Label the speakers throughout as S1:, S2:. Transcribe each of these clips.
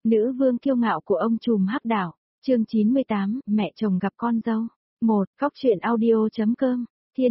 S1: Nữ vương kiêu ngạo của ông trùm hắc đảo, chương 98, mẹ chồng gặp con dâu. 1. Cóc truyện audio.com,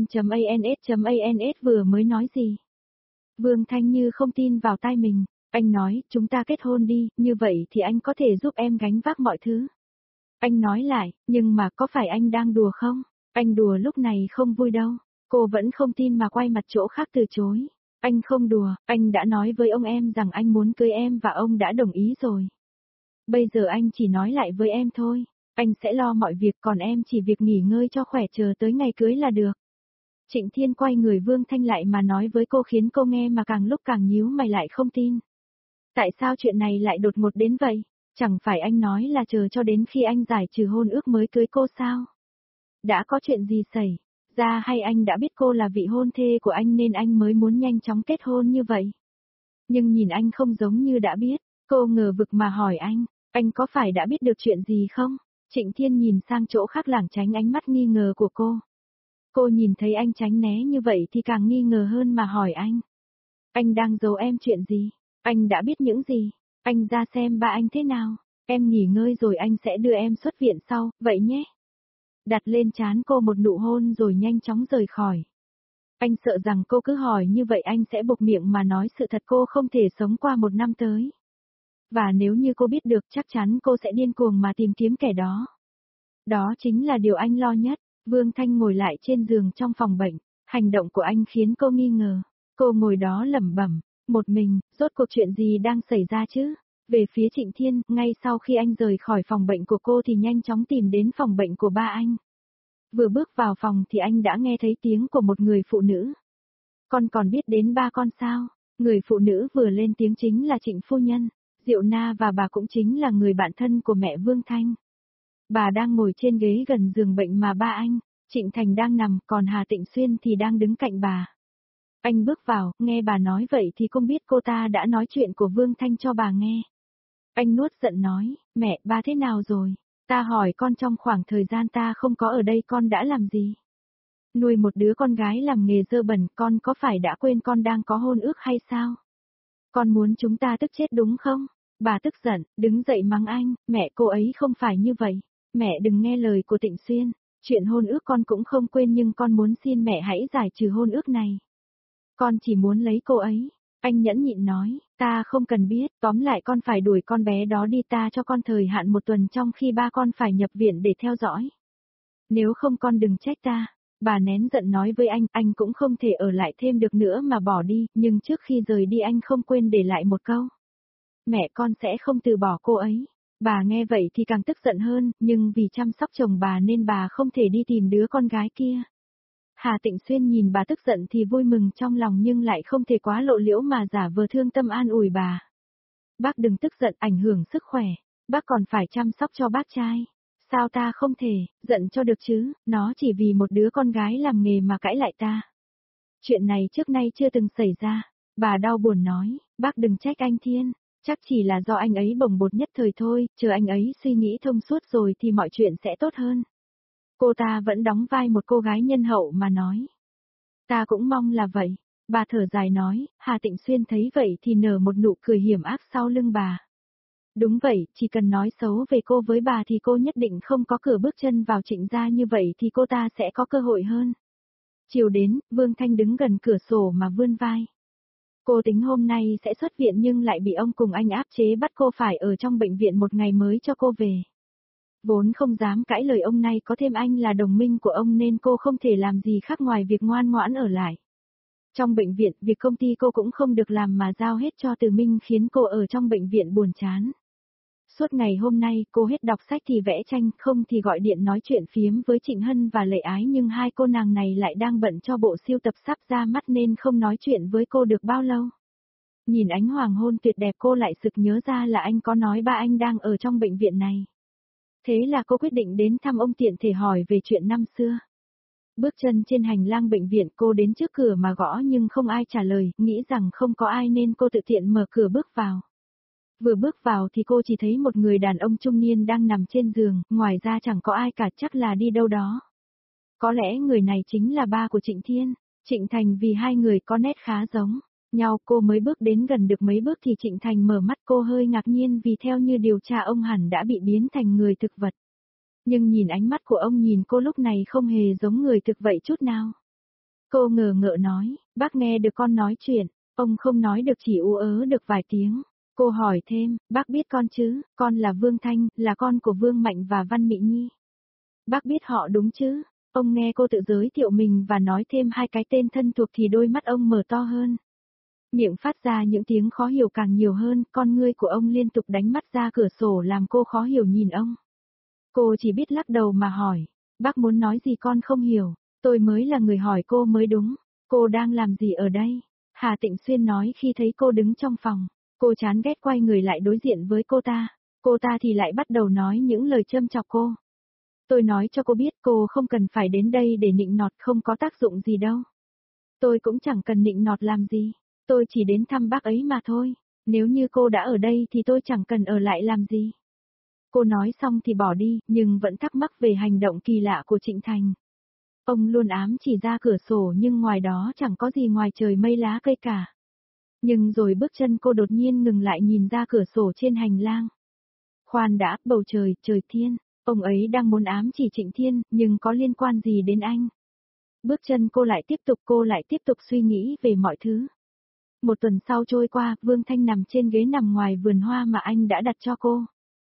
S1: thiên.ans.ans vừa mới nói gì? Vương Thanh Như không tin vào tai mình, anh nói, chúng ta kết hôn đi, như vậy thì anh có thể giúp em gánh vác mọi thứ. Anh nói lại, nhưng mà có phải anh đang đùa không? Anh đùa lúc này không vui đâu. Cô vẫn không tin mà quay mặt chỗ khác từ chối. Anh không đùa, anh đã nói với ông em rằng anh muốn cưới em và ông đã đồng ý rồi. Bây giờ anh chỉ nói lại với em thôi, anh sẽ lo mọi việc còn em chỉ việc nghỉ ngơi cho khỏe chờ tới ngày cưới là được. Trịnh Thiên quay người Vương Thanh lại mà nói với cô khiến cô nghe mà càng lúc càng nhíu mày lại không tin. Tại sao chuyện này lại đột ngột đến vậy? Chẳng phải anh nói là chờ cho đến khi anh giải trừ hôn ước mới cưới cô sao? Đã có chuyện gì xảy ra hay anh đã biết cô là vị hôn thê của anh nên anh mới muốn nhanh chóng kết hôn như vậy? Nhưng nhìn anh không giống như đã biết, cô ngờ vực mà hỏi anh có phải đã biết được chuyện gì không? Trịnh Thiên nhìn sang chỗ khác lảng tránh ánh mắt nghi ngờ của cô. Cô nhìn thấy anh tránh né như vậy thì càng nghi ngờ hơn mà hỏi anh đang giấu em chuyện gì? Anh đã biết những gì? Anh ra xem ba anh thế nào? Em nghỉ ngơi rồi anh sẽ đưa em xuất viện sau, vậy nhé. Đặt lên trán cô một nụ hôn rồi nhanh chóng rời khỏi. Anh sợ rằng cô cứ hỏi như vậy anh sẽ buộc miệng mà nói sự thật cô không thể sống qua một năm tới. Và nếu như cô biết được chắc chắn cô sẽ điên cuồng mà tìm kiếm kẻ đó. Đó chính là điều anh lo nhất. Vương Thanh ngồi lại trên giường trong phòng bệnh. Hành động của anh khiến cô nghi ngờ. Cô ngồi đó lẩm bẩm, một mình, rốt cuộc chuyện gì đang xảy ra chứ? Về phía Trịnh Thiên, ngay sau khi anh rời khỏi phòng bệnh của cô thì nhanh chóng tìm đến phòng bệnh của ba anh. Vừa bước vào phòng thì anh đã nghe thấy tiếng của một người phụ nữ. Con còn biết đến ba con sao? Người phụ nữ vừa lên tiếng chính là Trịnh phu nhân. Diệu Na và bà cũng chính là người bạn thân của mẹ Vương Thanh. Bà đang ngồi trên ghế gần giường bệnh mà ba anh, Trịnh Thành đang nằm, còn Hà Tịnh Xuyên thì đang đứng cạnh bà. Anh bước vào, nghe bà nói vậy thì không biết cô ta đã nói chuyện của Vương Thanh cho bà nghe. Anh nuốt giận nói, mẹ, ba thế nào rồi? Ta hỏi con trong khoảng thời gian ta không có ở đây con đã làm gì? Nuôi một đứa con gái làm nghề dơ bẩn, con có phải đã quên con đang có hôn ước hay sao? Con muốn chúng ta tức chết đúng không? Bà tức giận, đứng dậy mắng anh, mẹ cô ấy không phải như vậy. Mẹ đừng nghe lời của Tịnh Xuyên, chuyện hôn ước con cũng không quên nhưng con muốn xin mẹ hãy giải trừ hôn ước này. Con chỉ muốn lấy cô ấy. Anh nhẫn nhịn nói, ta không cần biết, tóm lại con phải đuổi con bé đó đi ta cho con thời hạn 1 tuần trong khi ba con phải nhập viện để theo dõi. Nếu không con đừng trách ta. Bà nén giận nói với anh cũng không thể ở lại thêm được nữa mà bỏ đi, nhưng trước khi rời đi anh không quên để lại một câu. Mẹ con sẽ không từ bỏ cô ấy. Bà nghe vậy thì càng tức giận hơn, nhưng vì chăm sóc chồng bà nên bà không thể đi tìm đứa con gái kia. Hà Tịnh Xuyên nhìn bà tức giận thì vui mừng trong lòng nhưng lại không thể quá lộ liễu mà giả vờ thương tâm an ủi bà. Bác đừng tức giận ảnh hưởng sức khỏe, bác còn phải chăm sóc cho bác trai. Sao ta không thể, giận cho được chứ, nó chỉ vì một đứa con gái làm nghề mà cãi lại ta. Chuyện này trước nay chưa từng xảy ra, bà đau buồn nói, bác đừng trách anh Thiên, chắc chỉ là do anh ấy bồng bột nhất thời thôi, chờ anh ấy suy nghĩ thông suốt rồi thì mọi chuyện sẽ tốt hơn. Cô ta vẫn đóng vai một cô gái nhân hậu mà nói. Ta cũng mong là vậy, bà thở dài nói, Hà Tịnh Xuyên thấy vậy thì nở một nụ cười hiểm ác sau lưng bà. Đúng vậy, chỉ cần nói xấu về cô với bà thì cô nhất định không có cửa bước chân vào Trịnh gia như vậy thì cô ta sẽ có cơ hội hơn. Chiều đến, Vương Thanh đứng gần cửa sổ mà vươn vai. Cô tính hôm nay sẽ xuất viện nhưng lại bị ông cùng anh áp chế bắt cô phải ở trong bệnh viện 1 ngày mới cho cô về. Vốn không dám cãi lời ông này có thêm anh là đồng minh của ông nên cô không thể làm gì khác ngoài việc ngoan ngoãn ở lại. Trong bệnh viện, việc công ty cô cũng không được làm mà giao hết cho Từ Minh khiến cô ở trong bệnh viện buồn chán. Suốt ngày hôm nay cô hết đọc sách thì vẽ tranh, không thì gọi điện nói chuyện phiếm với Trịnh Hân và Lệ Ái nhưng hai cô nàng này lại đang bận cho bộ sưu tập sắp ra mắt nên không nói chuyện với cô được bao lâu. Nhìn ánh hoàng hôn tuyệt đẹp cô lại sực nhớ ra là anh có nói ba anh đang ở trong bệnh viện này. Thế là cô quyết định đến thăm ông tiện thể hỏi về chuyện năm xưa. Bước chân trên hành lang bệnh viện cô đến trước cửa mà gõ nhưng không ai trả lời, nghĩ rằng không có ai nên cô tự tiện mở cửa bước vào. Vừa bước vào thì cô chỉ thấy một người đàn ông trung niên đang nằm trên giường, ngoài ra chẳng có ai cả chắc là đi đâu đó. Có lẽ người này chính là ba của Trịnh Thiên, Trịnh Thành vì hai người có nét khá giống. nhau. Cô mới bước đến gần được mấy bước thì Trịnh Thành mở mắt, cô hơi ngạc nhiên vì theo như điều tra ông hẳn đã bị biến thành người thực vật. Nhưng nhìn ánh mắt của ông nhìn cô lúc này không hề giống người thực vậy chút nào. Cô ngờ ngợ nói, bác nghe được con nói chuyện, ông không nói được chỉ ú ớ được vài tiếng. Cô hỏi thêm, bác biết con chứ, con là Vương Thanh, là con của Vương Mạnh và Văn Mị Nhi. Bác biết họ đúng chứ? Ông nghe cô tự giới thiệu mình và nói thêm hai cái tên thân thuộc thì đôi mắt ông mở to hơn. Miệng phát ra những tiếng khó hiểu càng nhiều hơn, con ngươi của ông liên tục đánh mắt ra cửa sổ làm cô khó hiểu nhìn ông. Cô chỉ biết lắc đầu mà hỏi, bác muốn nói gì con không hiểu, tôi mới là người hỏi cô mới đúng, cô đang làm gì ở đây? Hà Tịnh Xuyên nói khi thấy cô đứng trong phòng, cô chán ghét quay người lại đối diện với cô ta thì lại bắt đầu nói những lời châm chọc cô. Tôi nói cho cô biết cô không cần phải đến đây để nịnh nọt, không có tác dụng gì đâu. Tôi cũng chẳng cần nịnh nọt làm gì, tôi chỉ đến thăm bác ấy mà thôi, nếu như cô đã ở đây thì tôi chẳng cần ở lại làm gì. Cô nói xong thì bỏ đi, nhưng vẫn thắc mắc về hành động kỳ lạ của Trịnh Thành. Ông luôn ám chỉ ra cửa sổ nhưng ngoài đó chẳng có gì ngoài trời mây lá cây cả. Nhưng rồi bước chân cô đột nhiên ngừng lại nhìn ra cửa sổ trên hành lang. Khoan đã, bầu trời, trời thiên, ông ấy đang muốn ám chỉ Trịnh Thiên, nhưng có liên quan gì đến anh? Bước chân cô lại tiếp tục suy nghĩ về mọi thứ. Một tuần sau trôi qua, Vương Thanh nằm trên ghế nằm ngoài vườn hoa mà anh đã đặt cho cô.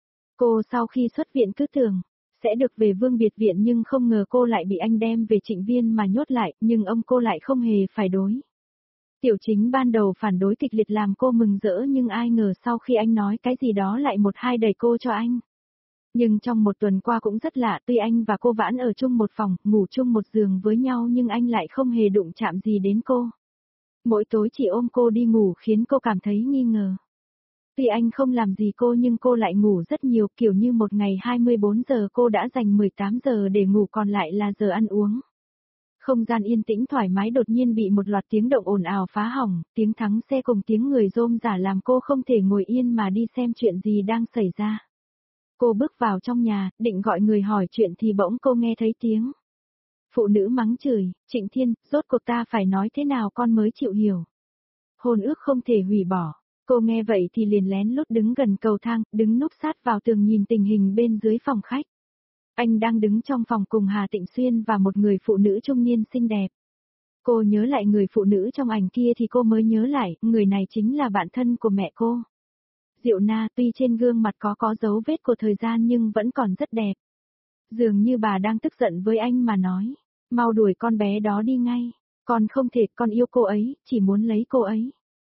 S1: Cô sau khi xuất viện cứ tưởng sẽ được về Vương biệt viện nhưng không ngờ cô lại bị anh đem về Trịnh Viên mà nhốt lại, nhưng ông cô lại không hề phải đối. Tiểu Chính ban đầu phản đối kịch liệt làm cô mừng rỡ nhưng ai ngờ sau khi anh nói cái gì đó lại một hai đẩy cô cho anh. Nhưng trong một tuần qua cũng rất lạ, tuy anh và cô Vãn ở chung một phòng, ngủ chung một giường với nhau nhưng anh lại không hề đụng chạm gì đến cô. Mỗi tối chỉ ôm cô đi ngủ khiến cô cảm thấy nghi ngờ. Tuy anh không làm gì cô nhưng cô lại ngủ rất nhiều, kiểu như một ngày 24 giờ cô đã dành 18 giờ để ngủ còn lại là giờ ăn uống. Không gian yên tĩnh thoải mái đột nhiên bị một loạt tiếng động ồn ào phá hỏng, tiếng thắng xe cùng tiếng người rôm rả làm cô không thể ngồi yên mà đi xem chuyện gì đang xảy ra. Cô bước vào trong nhà, định gọi người hỏi chuyện thì bỗng cô nghe thấy tiếng phụ nữ mắng chửi, Trịnh Thiên, rốt cuộc ta phải nói thế nào con mới chịu hiểu. Hôn ước không thể hủy bỏ. Cô nghe vậy thì liền lén lút đứng gần cầu thang, đứng núp sát vào tường nhìn tình hình bên dưới phòng khách. Anh đang đứng trong phòng cùng Hà Tịnh Xuyên và một người phụ nữ trung niên xinh đẹp. Cô nhớ lại người phụ nữ trong ảnh kia thì cô mới nhớ lại, người này chính là bạn thân của mẹ cô. Diệu Na, tuy trên gương mặt có dấu vết của thời gian nhưng vẫn còn rất đẹp. Dường như bà đang tức giận với anh mà nói, mau đuổi con bé đó đi ngay, con không thể, con yêu cô ấy, chỉ muốn lấy cô ấy.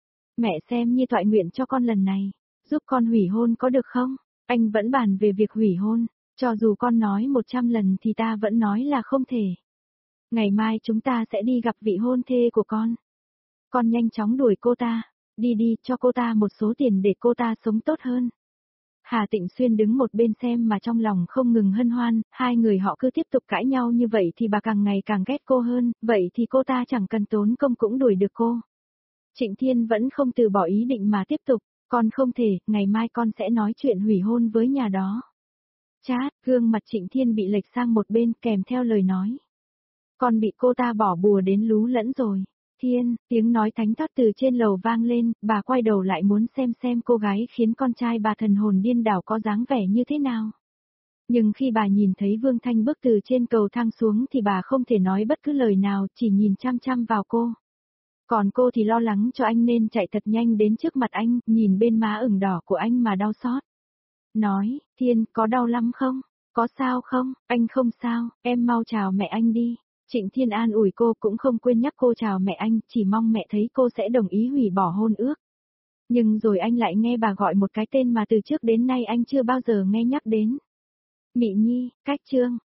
S1: Mẹ xem như toại nguyện cho con lần này, giúp con hủy hôn có được không? Anh vẫn bàn về việc hủy hôn, cho dù con nói 100 lần thì ta vẫn nói là không thể. Ngày mai chúng ta sẽ đi gặp vị hôn thê của con. Con nhanh chóng đuổi cô ta, đi cho cô ta một số tiền để cô ta sống tốt hơn. Hà Tịnh Xuyên đứng một bên xem mà trong lòng không ngừng hân hoan, hai người họ cứ tiếp tục cãi nhau như vậy thì bà càng ngày càng ghét cô hơn, vậy thì cô ta chẳng cần tốn công cũng đuổi được cô. Trịnh Thiên vẫn không từ bỏ ý định mà tiếp tục, con không thể, ngày mai con sẽ nói chuyện hủy hôn với nhà đó. Chát, gương mặt Trịnh Thiên bị lệch sang một bên kèm theo lời nói. Con bị cô ta bỏ bùa đến lú lẫn rồi. Thiên, tiếng nói thánh thót từ trên lầu vang lên, bà quay đầu lại muốn xem cô gái khiến con trai bà thần hồn điên đảo có dáng vẻ như thế nào. Nhưng khi bà nhìn thấy Vương Thanh bước từ trên cầu thang xuống thì bà không thể nói bất cứ lời nào, chỉ nhìn chăm chăm vào cô. Còn cô thì lo lắng cho anh nên chạy thật nhanh đến trước mặt anh, nhìn bên má ửng đỏ của anh mà đau xót. Nói, Thiên, có đau lắm không? Có sao không? Anh không sao, em mau chào mẹ anh đi. Trịnh Thiên an ủi cô cũng không quên nhắc cô chào mẹ anh, chỉ mong mẹ thấy cô sẽ đồng ý hủy bỏ hôn ước. Nhưng rồi anh lại nghe bà gọi một cái tên mà từ trước đến nay anh chưa bao giờ nghe nhắc đến. Mị Nhi, Cách Trương,